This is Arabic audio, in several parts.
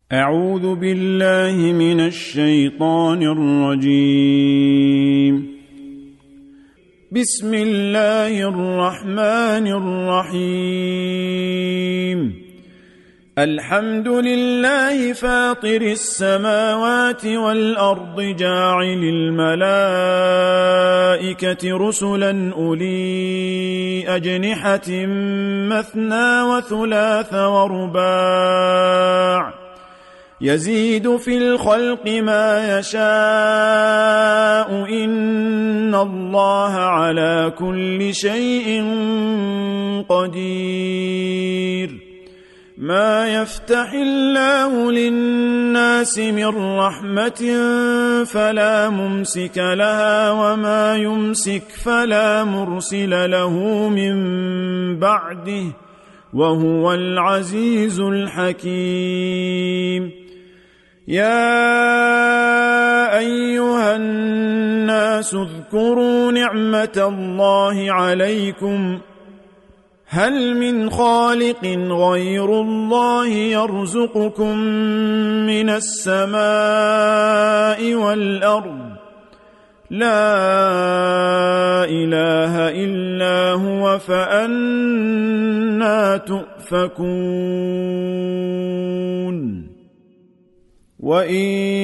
أعوذ بالله من الشيطان الرجيم. بسم الله الرحمن الرحيم. الحمد لله فاطر السماوات والأرض جاعل الملائكة رسلا أولي أجنحة مثنى وثلاث ورباع يزيد في الخلق ما يشاء إن الله على كل شيء قدير. ما يفتح الله للناس من رحمة فلا ممسك لها وما يمسك فلا مرسل له من بعده وهو العزيز الحكيم. يا أيها الناس اذكروا نعمة الله عليكم هل من خالق غير الله يرزقكم من السماء والأرض لا إله إلا هو فأنى تؤفكون. وإن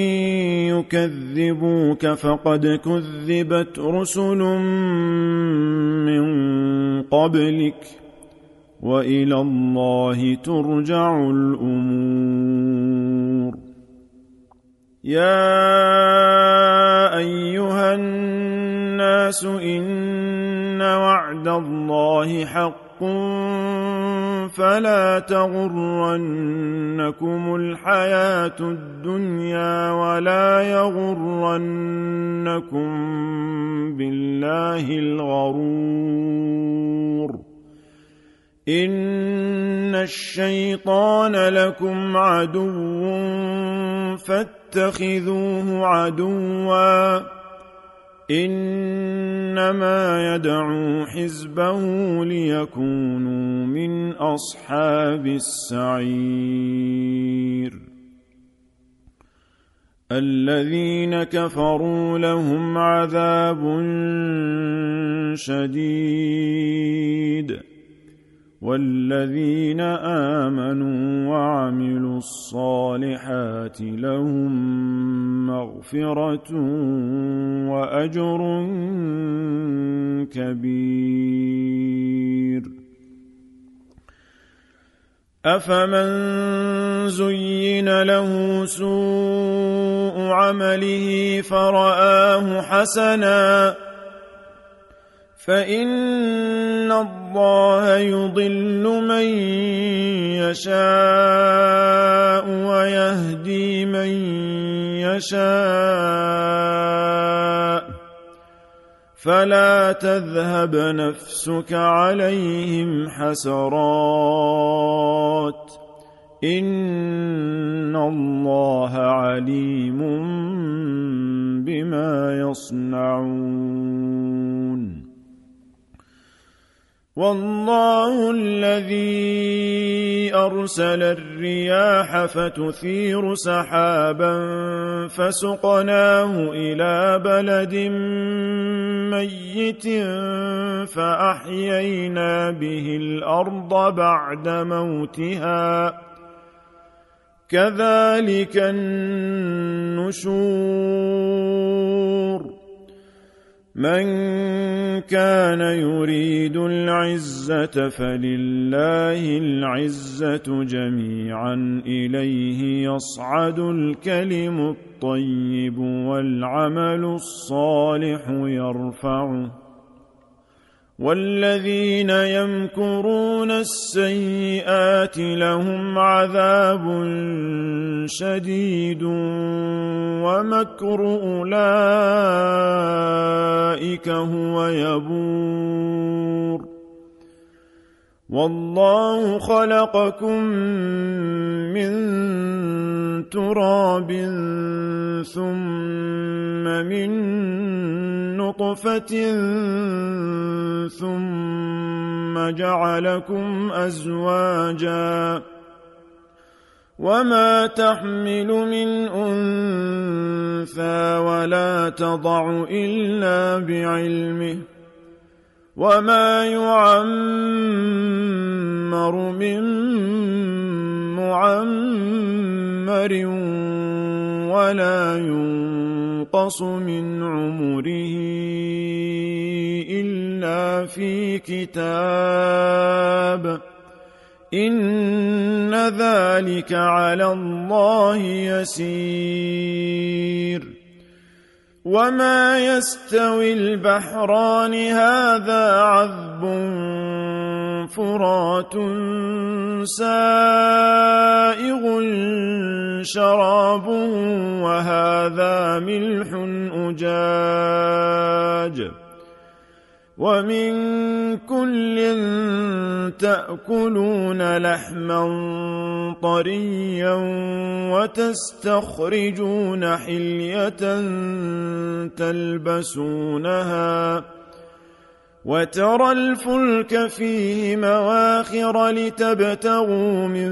يكذبوك فقد كذبت رسل من قبلك وإلى الله ترجع الأمور. يا أيها الناس إن وعد الله حق فلا تغرنكم الحياة الدنيا ولا يغرنكم بالله الغرور. إن الشيطان لكم عدو فاتخذوه عدوا إنما يدعو حزبه ليكونوا من أصحاب السعير. الذين كفروا لهم عذاب شديد والذين آمنوا وعملوا الصالحات لهم مغفرة وأجر كبير. أفمن زين له سوء عمله فرآه حسنا فإن الله يضل من يشاء ويهدي من يشاء فلا تذهب نفسك عليهم حسرات إن الله عليم بما يصنعون. والله الذي أرسل الرياح فتثير سحابا فسقناه إلى بلد ميت فأحيينا به الأرض بعد موتها كذلك النشور. من كان يريد العزة فلله العزة جميعا إليه يصعد الكلم الطيب والعمل الصالح يرفعه والذين يمكرون السيئات لهم عذاب شديد ومكر أولئك هو يبور. والله خلقكم من تراب ثم من نطفة ثم جعلكم أزواجا وما تحمل من أنثى ولا تضع إلا بعلمه وما يعمر من معمر ولا ينقص من عمره إلا في كتاب إن ذلك على الله يسير وما يستوي البحران هذا عذب فرات سائغ شرابه وهذا ملح أجاج ومن كل تأكلون لحما طريا وتستخرجون حلية تلبسونها وترى الفلك فيه مواخر لتبتغوا من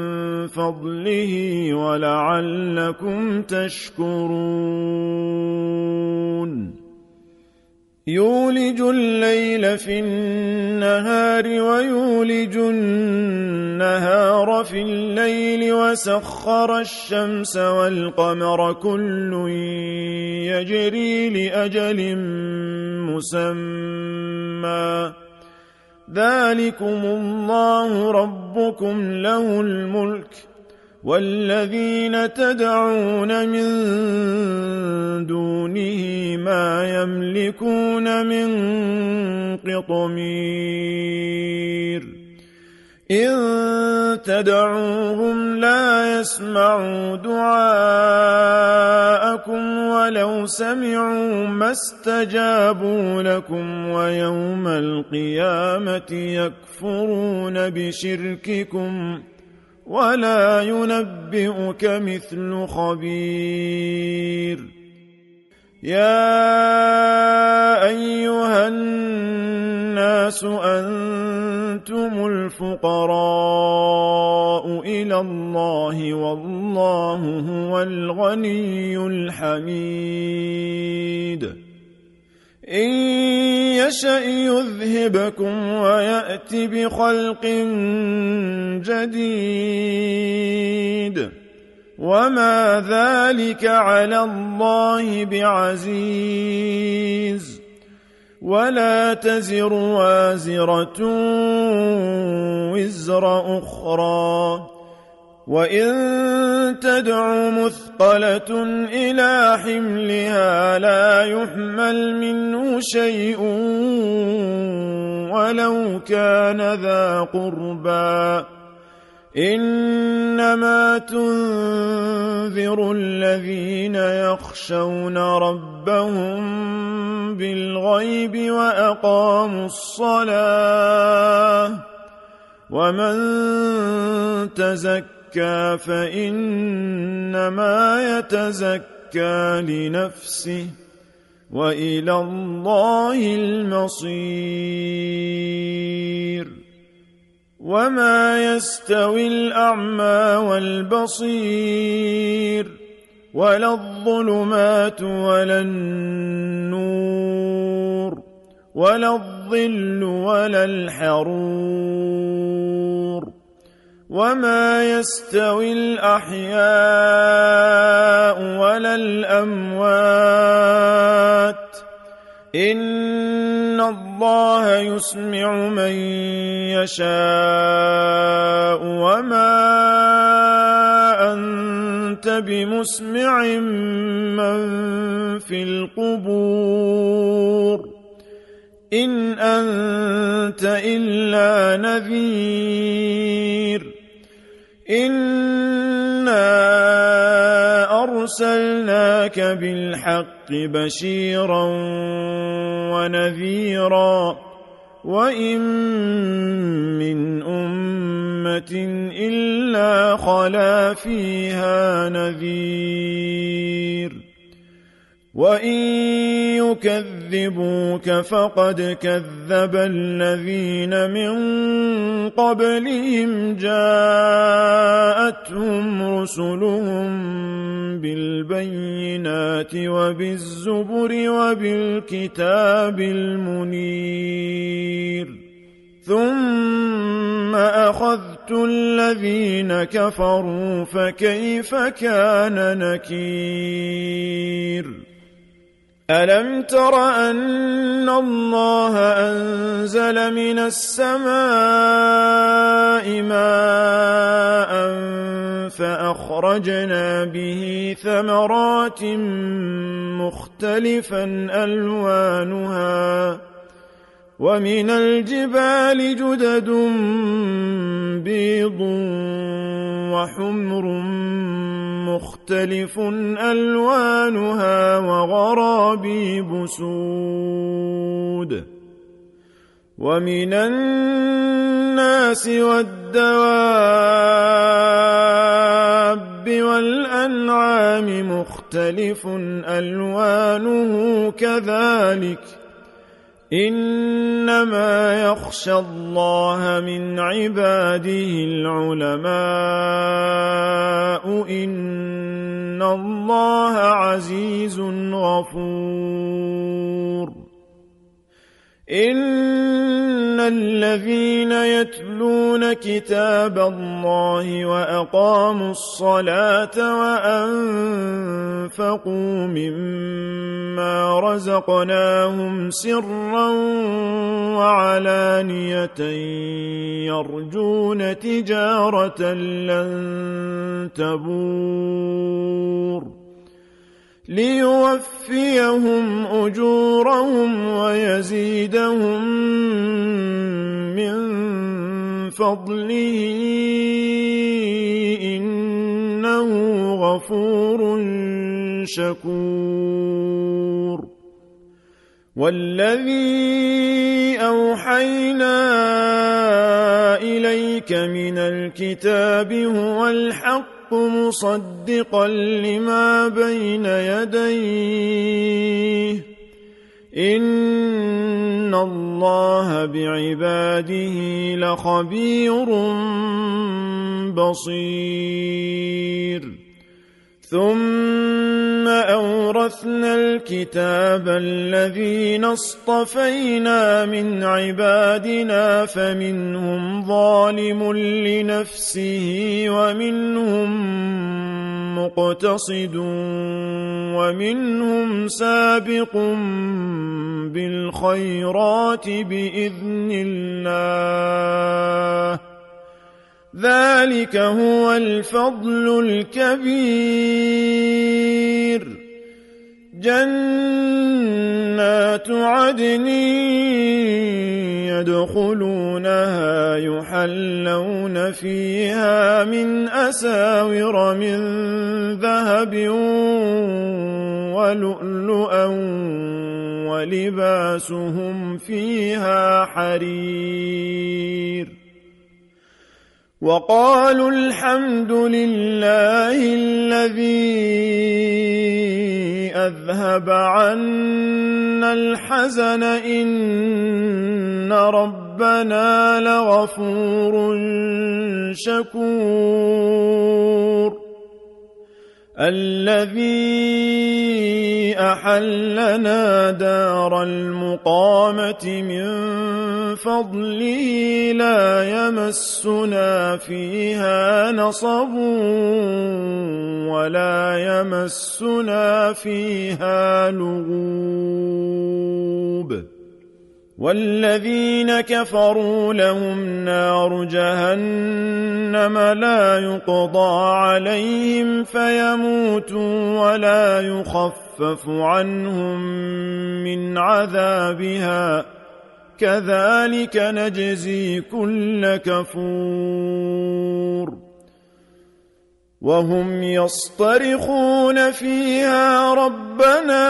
فضله ولعلكم تشكرون يولج الليل في النهار ويولج النهار في الليل وسخر الشمس والقمر كل يجري لأجل مسمى ذلكم الله ربكم له الملك والذين تدعون من دونه ما يملكون من قطمير إن تدعوهم لا يسمعوا دعاءكم ولو سمعوا ما استجابوا لكم ويوم القيامة يكفرون بشرككم ولا ينبئك مثل خبير يا أيها الناس أنتم الفقراء إلى الله والله هو الغني الحميد إن يشأ يذهبكم ويأت بخلق جديد وما ذلك على الله بعزيز ولا تزر وازرة وزر أخرى وإن تدع مثقلة إلى حملها لا يحمل منه شيء ولو كان ذا قربى إنما تنذر الذين يخشون ربهم بالغيب وأقاموا الصلاة ومن تزكى فإنما يتزكى لنفسه وإلى الله المصير وما يستوي الأعمى والبصير ولا الظلمات ولا النور ولا الظل ولا الحرور وما يستوي الأحياء ولا الأموات إن الله يسمع من يشاء وما أنت بمسمع من في القبور إن أنت إلا نذير إنا أرسلناك بالحق بشيرا ونذيرا وإن من أمة إلا خلا فيها نذير وإن يكذبوك فقد كذب الذين من قبلهم جاءتهم رسلهم بالبينات وبالزبر وبالكتاب المنير ثم أخذت الذين كفروا فكيف كان نكير ألم تر أن الله أنزل من السماء ماء فأخرجنا به ثمرات مختلفا ألوانها ومن الجبال جدد بيض وحمر مختلف ألوانها وغرابيب سود ومن الناس والدواب والأنعام مختلف ألوانه كذلك إنما يخشى الله من عباده العلماء إن الله عزيز غفور إن الذين يتلون كتاب الله وأقاموا الصلاة وأنفقوا مما رزقناهم سرا وعلانية يرجون تجارة لن تبور ليوفيهم أجورهم ويزيدهم من فضله إنه غفور شكور والذي أوحينا إليك من الكتاب هو الحق مصدقا لما بين يديه إن الله بعباده لخبير بصير ثم أورثنا الكتاب الذين اصطفينا من عبادنا فمنهم ظالم لنفسه ومنهم مقتصد ومنهم سابق بالخيرات بإذن الله ذلك هو الفضل الكبير جنات عدن يدخلونها يحلون فيها من أساور من ذهب ولؤلؤا ولباسهم فيها حرير وقالوا الحمد لله الذي أذهب عنا الحزن إن ربنا لغفور شكور الذي أحلنا دار المقامة من فضله لا يمسنا فيها نصب ولا يمسنا فيها لغوب والذين كفروا لهم نار جهنم لا يقضى عليهم فيموتوا ولا يخفف عنهم من عذابها كذلك نجزي كل كفور وهم يصطرخون فيها ربنا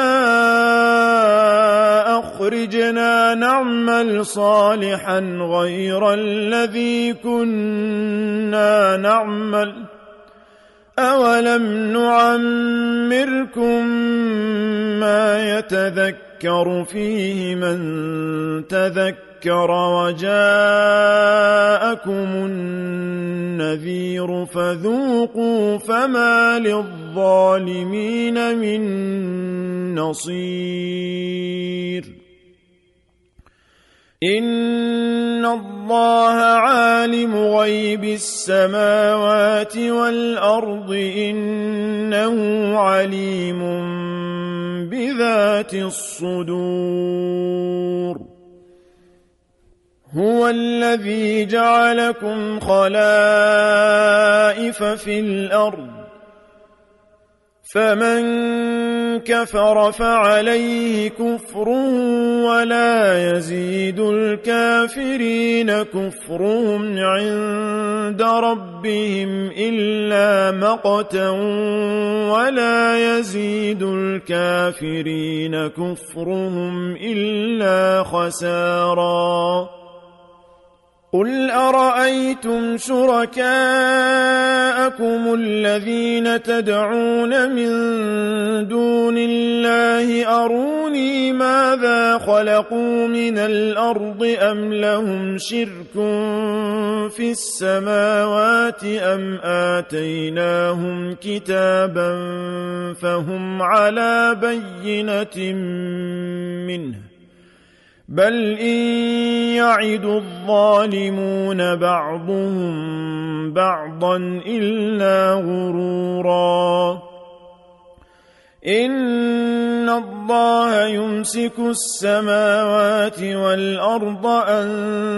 أخرجنا نعمل صالحا غير الذي كنا نعمل أولم نعمركم ما يتذكر فيه من تذكر وجاءكم النذير فذوقوا فما للظالمين من نصير إن الله عالم غيب السماوات والأرض إنه عليم بذات الصدور هو الذي جعلكم خلائف في الأرض فمن كفر فعليه كفره ولا يزيد الكافرين كفرهم عند ربهم إلا مقتا ولا يزيد الكافرين كفرهم إلا خسارا قل أرأيتم شركاءكم الذين تدعون من دون الله أروني ماذا خلقوا من الأرض أم لهم شرك في السماوات أم آتيناهم كتابا فهم على بينة منه بل إن يعد الظالمون بعضهم بعضا إلا غرورا إن الله يمسك السماوات والأرض أن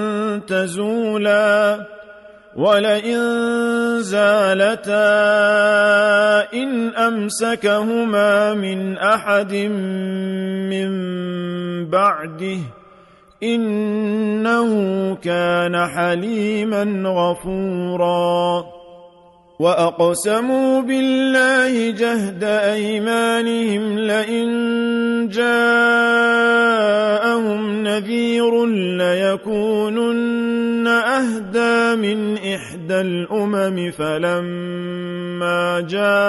تزولا ولئن زالتا إن أمسكهما من أحد من بعده إنه كان حليما غفورا وأقسموا بالله جهد أيمانهم لئن جاءهم نذير ليكونن أهدى من إحدى الأمم فلما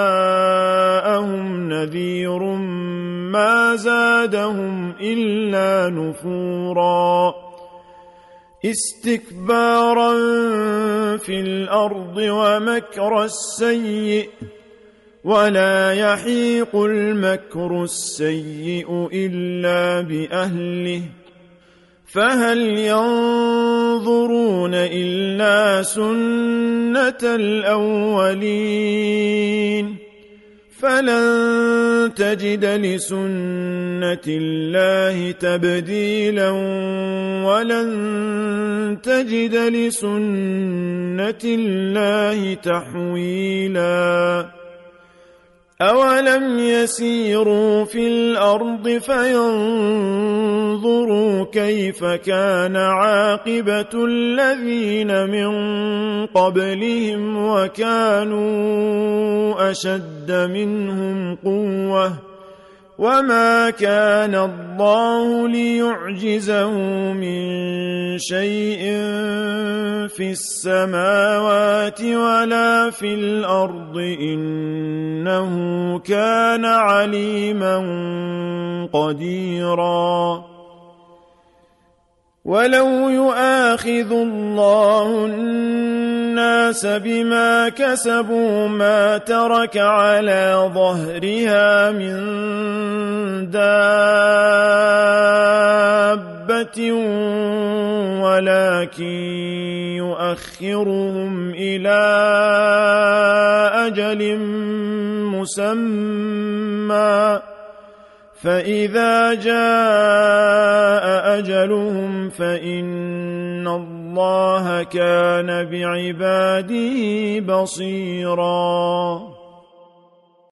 جاءهم نذير ما زادهم إلا نفورا استكبارا في الأرض ومكر السيء ولا يحيق المكر السيء إلا بأهله فهل ينظرون إلا سنة الأولين فلن تجد لسنة الله تبديلا ولن تجد لسنة الله تحويلا أولم يسيروا في الأرض فينظروا كيف كان عاقبة الذين من قبلهم وكانوا أشد منهم قوة وما كان الله ليعجزه من شيء في السماوات ولا في الأرض إنه كان عليما قديرا ولو يؤاخذ الله الناس بما كسبوا ما ترك على ظهرها من دابة ولكن يؤخرهم إلى أجل مسمى فإذا جاء أجلهم فإن الله كان بعباده بصيراً